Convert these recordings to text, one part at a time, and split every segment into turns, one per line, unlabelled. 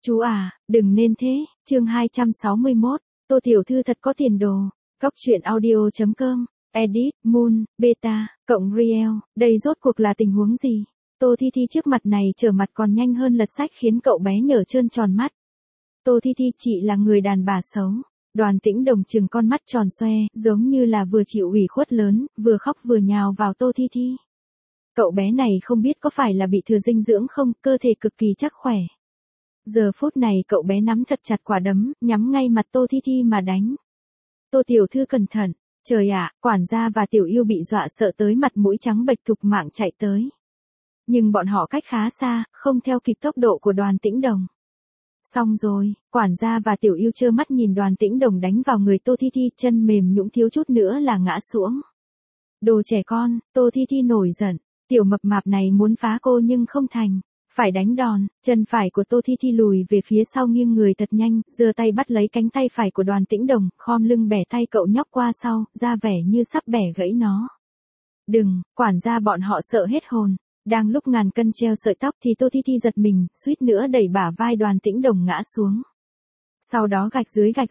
Chú à, đừng nên thế, chương 261, Tô Tiểu Thư thật có tiền đồ, Cóc truyện audio.com, edit, Moon, Beta, cộng Riel, đây rốt cuộc là tình huống gì? Tô Thi Thi trước mặt này trở mặt còn nhanh hơn lật sách khiến cậu bé nhở trơn tròn mắt. Tô Thi Thi, chị là người đàn bà xấu. Đoàn Tĩnh Đồng trừng con mắt tròn xoe, giống như là vừa chịu ủy khuất lớn, vừa khóc vừa nhào vào Tô Thi Thi. Cậu bé này không biết có phải là bị thừa dinh dưỡng không, cơ thể cực kỳ chắc khỏe. Giờ phút này cậu bé nắm thật chặt quả đấm, nhắm ngay mặt Tô Thi Thi mà đánh. Tô Tiểu Thư cẩn thận, trời ạ, quản gia và Tiểu Yêu bị dọa sợ tới mặt mũi trắng bệch thục mạng chạy tới. Nhưng bọn họ cách khá xa, không theo kịp tốc độ của Đoàn Tĩnh Đồng. Xong rồi, quản gia và Tiểu Yêu trơ mắt nhìn Đoàn Tĩnh Đồng đánh vào người Tô Thi Thi, chân mềm nhũn thiếu chút nữa là ngã xuống. Đồ trẻ con, Tô Thi Thi nổi giận, tiểu mập mạp này muốn phá cô nhưng không thành, phải đánh đòn. Chân phải của Tô Thi Thi lùi về phía sau nghiêng người thật nhanh, giơ tay bắt lấy cánh tay phải của Đoàn Tĩnh Đồng, khom lưng bẻ tay cậu nhóc qua sau, ra vẻ như sắp bẻ gãy nó. Đừng, quản gia bọn họ sợ hết hồn. Đang lúc ngàn cân treo sợi tóc thì Tô Thi Thi giật mình, suýt nữa đẩy bả vai Đoàn Tĩnh Đồng ngã xuống. Sau đó gạch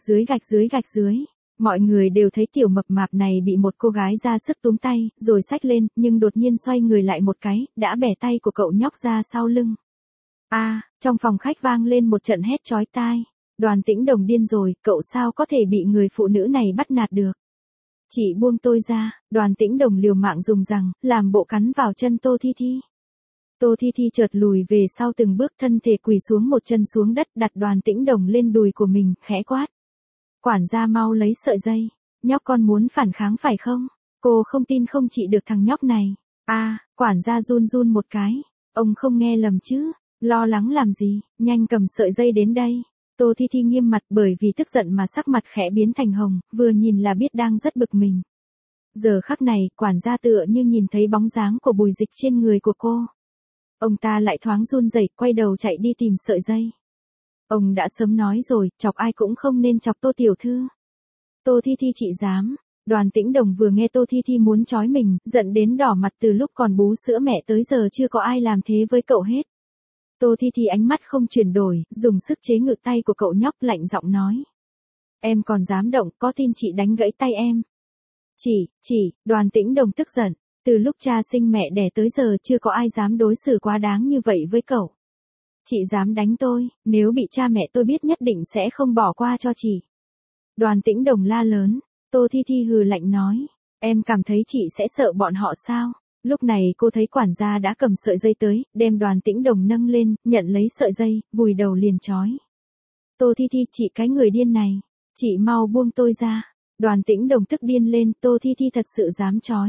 dưới. Mọi người đều thấy tiểu mập mạp này bị một cô gái ra sức túm tay, rồi xách lên, nhưng đột nhiên xoay người lại một cái, đã bẻ tay của cậu nhóc ra sau lưng. Trong phòng khách vang lên một trận hét chói tai. Đoàn Tĩnh Đồng điên rồi, cậu sao có thể bị người phụ nữ này bắt nạt được. Chị buông tôi ra, Đoàn Tĩnh Đồng liều mạng dùng rằng, làm bộ cắn vào chân Tô Thi Thi. Tô Thi Thi chợt lùi về sau từng bước, thân thể quỳ xuống một chân xuống đất, đặt Đoàn Tĩnh Đồng lên đùi của mình, khẽ quát. Quản gia mau lấy sợi dây, nhóc con muốn phản kháng phải không? Cô không tin không trị được thằng nhóc này. Quản gia run run một cái, ông không nghe lầm chứ, lo lắng làm gì, nhanh cầm sợi dây đến đây. Tô Thi Thi nghiêm mặt bởi vì tức giận mà sắc mặt khẽ biến thành hồng, vừa nhìn là biết đang rất bực mình. Giờ khắc này, quản gia tựa như nhìn thấy bóng dáng của Bùi Dịch trên người của cô. Ông ta lại thoáng run rẩy, quay đầu chạy đi tìm sợi dây. Ông đã sớm nói rồi, chọc ai cũng không nên chọc Tô Tiểu Thư. Tô Thi Thi chị dám. Đoàn Tĩnh Đồng vừa nghe Tô Thi Thi muốn trói mình, giận đến đỏ mặt, từ lúc còn bú sữa mẹ tới giờ chưa có ai làm thế với cậu hết. Tô Thi Thi ánh mắt không chuyển đổi, dùng sức chế ngự tay của cậu nhóc, lạnh giọng nói. Em còn dám động, có tin chị đánh gãy tay em. Đoàn Tĩnh Đồng tức giận, từ lúc cha sinh mẹ đẻ tới giờ chưa có ai dám đối xử quá đáng như vậy với cậu. Chị dám đánh tôi, nếu bị cha mẹ tôi biết nhất định sẽ không bỏ qua cho chị. Đoàn Tĩnh Đồng la lớn. Tô Thi Thi hừ lạnh nói, em cảm thấy chị sẽ sợ bọn họ sao? Lúc này cô thấy quản gia đã cầm sợi dây tới, đem Đoàn Tĩnh Đồng nâng lên, nhận lấy sợi dây, vùi đầu liền trói. Tô Thi Thi, chị cái người điên này, chị mau buông tôi ra. Đoàn Tĩnh Đồng tức điên lên, Tô Thi Thi thật sự dám trói.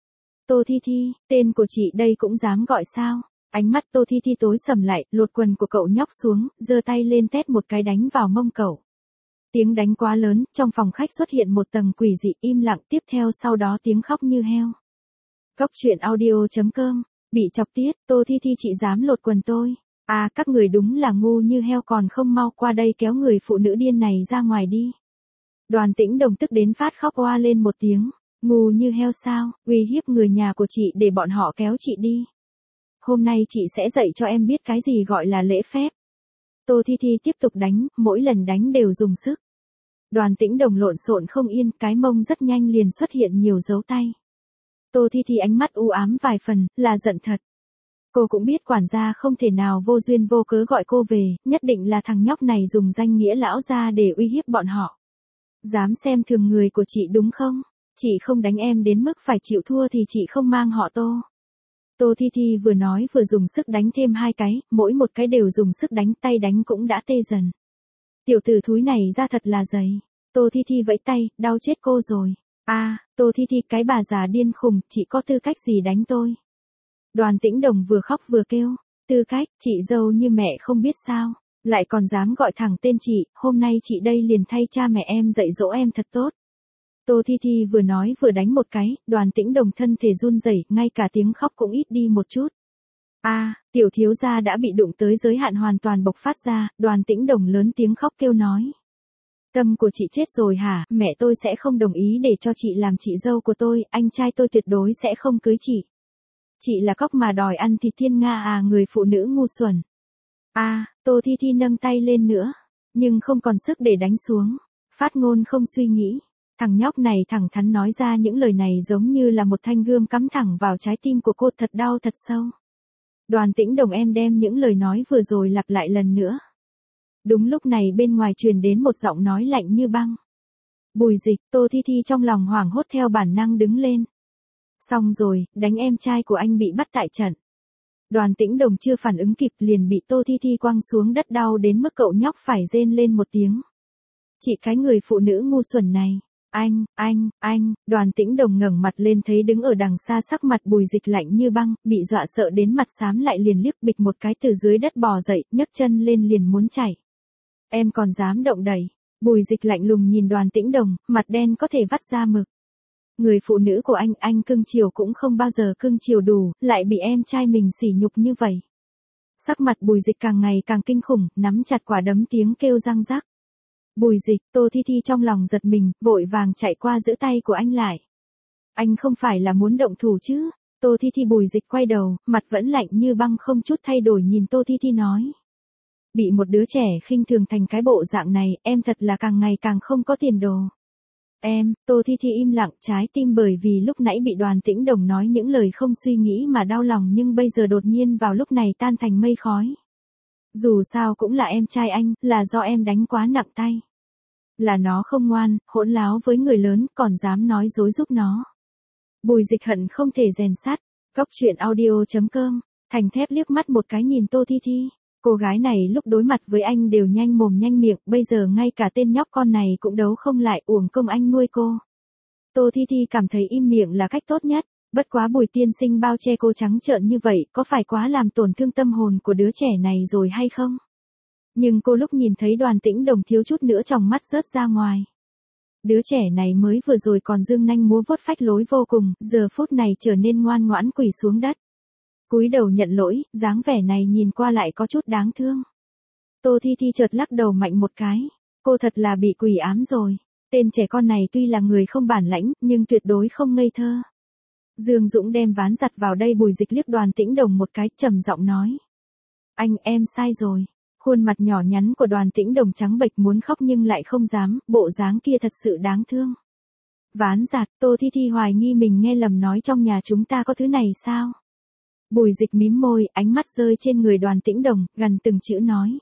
Tô Thi Thi, tên của chị đây cũng dám gọi sao? Ánh mắt Tô Thi Thi tối sầm lại, lột quần của cậu nhóc xuống, giơ tay lên tét một cái đánh vào mông cậu. Tiếng đánh quá lớn, trong phòng khách xuất hiện một tầng quỷ dị, im lặng, tiếp theo sau đó tiếng khóc như heo. Cóc truyện audio.com, bị chọc tiết, Tô Thi Thi chị dám lột quần tôi. Các người đúng là ngu như heo, còn không mau qua đây kéo người phụ nữ điên này ra ngoài đi. Đoàn Tĩnh Đồng tức đến phát khóc oa lên một tiếng. Ngu như heo sao, uy hiếp người nhà của chị để bọn họ kéo chị đi. Hôm nay chị sẽ dạy cho em biết cái gì gọi là lễ phép. Tô Thi Thi tiếp tục đánh, mỗi lần đánh đều dùng sức. Đoàn Tĩnh Đồng lộn xộn không yên, cái mông rất nhanh liền xuất hiện nhiều dấu tay. Tô Thi Thi ánh mắt u ám vài phần, là giận thật. Cô cũng biết quản gia không thể nào vô duyên vô cớ gọi cô về, nhất định là thằng nhóc này dùng danh nghĩa lão gia để uy hiếp bọn họ. Dám xem thường người của chị đúng không? Chị không đánh em đến mức phải chịu thua thì chị không mang họ Tô. Tô Thi Thi vừa nói vừa dùng sức đánh thêm hai cái, mỗi một cái đều dùng sức đánh, tay đánh cũng đã tê dần. Tiểu tử thúi này ra thật là dày. Tô Thi Thi vẫy tay, đau chết cô rồi. Tô Thi Thi, cái bà già điên khùng, chị có tư cách gì đánh tôi? Đoàn Tĩnh Đồng vừa khóc vừa kêu, tư cách, chị dâu như mẹ không biết sao, lại còn dám gọi thẳng tên chị, hôm nay chị đây liền thay cha mẹ em dạy dỗ em thật tốt. Tô Thi Thi vừa nói vừa đánh một cái, Đoàn Tĩnh Đồng thân thể run rẩy, ngay cả tiếng khóc cũng ít đi một chút. Tiểu thiếu gia đã bị đụng tới giới hạn hoàn toàn bộc phát ra, Đoàn Tĩnh Đồng lớn tiếng khóc kêu nói. Tâm của chị chết rồi hả, mẹ tôi sẽ không đồng ý để cho chị làm chị dâu của tôi, anh trai tôi tuyệt đối sẽ không cưới chị. Chị là cóc mà đòi ăn thịt thiên nga người phụ nữ ngu xuẩn. Tô Thi Thi nâng tay lên nữa, nhưng không còn sức để đánh xuống. Phát ngôn không suy nghĩ. Thằng nhóc này thẳng thắn nói ra những lời này giống như là một thanh gươm cắm thẳng vào trái tim của cô, thật đau thật sâu. Đoàn Tĩnh Đồng em đem những lời nói vừa rồi lặp lại lần nữa. Đúng lúc này bên ngoài truyền đến một giọng nói lạnh như băng. Bùi Dịch. Tô Thi Thi trong lòng hoảng hốt theo bản năng đứng lên. Xong rồi, đánh em trai của anh bị bắt tại trận. Đoàn Tĩnh Đồng chưa phản ứng kịp liền bị Tô Thi Thi quăng xuống đất, đau đến mức cậu nhóc phải rên lên một tiếng. Chị cái người phụ nữ ngu xuẩn này. Anh, Đoàn Tĩnh Đồng ngẩng mặt lên thấy đứng ở đằng xa sắc mặt Bùi Dịch lạnh như băng, bị dọa sợ đến mặt xám lại liền liếc bịch một cái từ dưới đất bò dậy, nhấc chân lên liền muốn chạy. Em còn dám động đậy. Bùi Dịch lạnh lùng nhìn Đoàn Tĩnh Đồng, mặt đen có thể vắt ra mực. Người phụ nữ của anh cưng chiều cũng không bao giờ cưng chiều đủ, lại bị em trai mình sỉ nhục như vậy. Sắc mặt Bùi Dịch càng ngày càng kinh khủng, nắm chặt quả đấm tiếng kêu răng rắc. Bùi Dịch. Tô Thi Thi trong lòng giật mình, vội vàng chạy qua giữ tay của anh lại. Anh không phải là muốn động thủ chứ? Tô Thi Thi. Bùi Dịch quay đầu, mặt vẫn lạnh như băng không chút thay đổi nhìn Tô Thi Thi nói. Bị một đứa trẻ khinh thường thành cái bộ dạng này, em thật là càng ngày càng không có tiền đồ. Em. Tô Thi Thi im lặng, trái tim bởi vì lúc nãy bị Đoàn Tĩnh Đồng nói những lời không suy nghĩ mà đau lòng, nhưng bây giờ đột nhiên vào lúc này tan thành mây khói. Dù sao cũng là em trai anh, là do em đánh quá nặng tay. Là nó không ngoan, hỗn láo với người lớn, còn dám nói dối giúp nó. Bùi Dịch hận không thể rèn sắt. Cóc truyện audio.com. Thành thép liếc mắt một cái nhìn Tô Thi Thi. Cô gái này lúc đối mặt với anh đều nhanh mồm nhanh miệng, bây giờ ngay cả tên nhóc con này cũng đấu không lại, uổng công anh nuôi cô. Tô Thi Thi cảm thấy im miệng là cách tốt nhất, bất quá Bùi tiên sinh bao che cô trắng trợn như vậy, có phải quá làm tổn thương tâm hồn của đứa trẻ này rồi hay không? Nhưng cô lúc nhìn thấy Đoàn Tĩnh Đồng thiếu chút nữa tròng mắt rớt ra ngoài. Đứa trẻ này mới vừa rồi còn dương nanh múa vuốt phách lối vô cùng, giờ phút này trở nên ngoan ngoãn quỳ xuống đất. Cúi đầu nhận lỗi, dáng vẻ này nhìn qua lại có chút đáng thương. Tô Thi Thi chợt lắc đầu mạnh một cái. Cô thật là bị quỷ ám rồi. Tên trẻ con này tuy là người không bản lãnh, nhưng tuyệt đối không ngây thơ. Dương Dũng đem ván giặt vào đây. Bùi Dịch liếc Đoàn Tĩnh Đồng một cái, trầm giọng nói. Anh, em sai rồi. Khuôn mặt nhỏ nhắn của Đoàn Tĩnh Đồng trắng bệch muốn khóc nhưng lại không dám, bộ dáng kia thật sự đáng thương. Ván giặt. Tô Thi Thi hoài nghi mình nghe lầm, nói trong nhà chúng ta có thứ này sao? Bùi Dịch mím môi, ánh mắt rơi trên người Đoàn Tĩnh Đồng, gần từng chữ nói.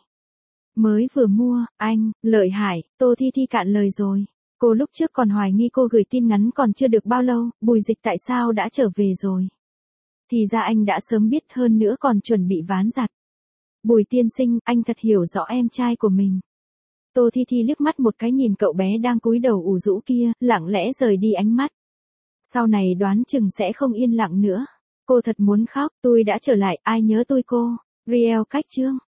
Mới vừa mua, anh, lợi hại. Tô Thi Thi cạn lời rồi. Cô lúc trước còn hoài nghi cô gửi tin ngắn còn chưa được bao lâu, Bùi Dịch tại sao đã trở về rồi. Thì ra anh đã sớm biết, hơn nữa còn chuẩn bị ván giặt. Bùi tiên sinh, anh thật hiểu rõ em trai của mình. Tô Thi Thi liếc mắt một cái nhìn cậu bé đang cúi đầu ủ rũ kia, lặng lẽ rời đi ánh mắt. Sau này đoán chừng sẽ không yên lặng nữa. Cô thật muốn khóc, tôi đã trở lại, ai nhớ tôi cô. Riel cách chương.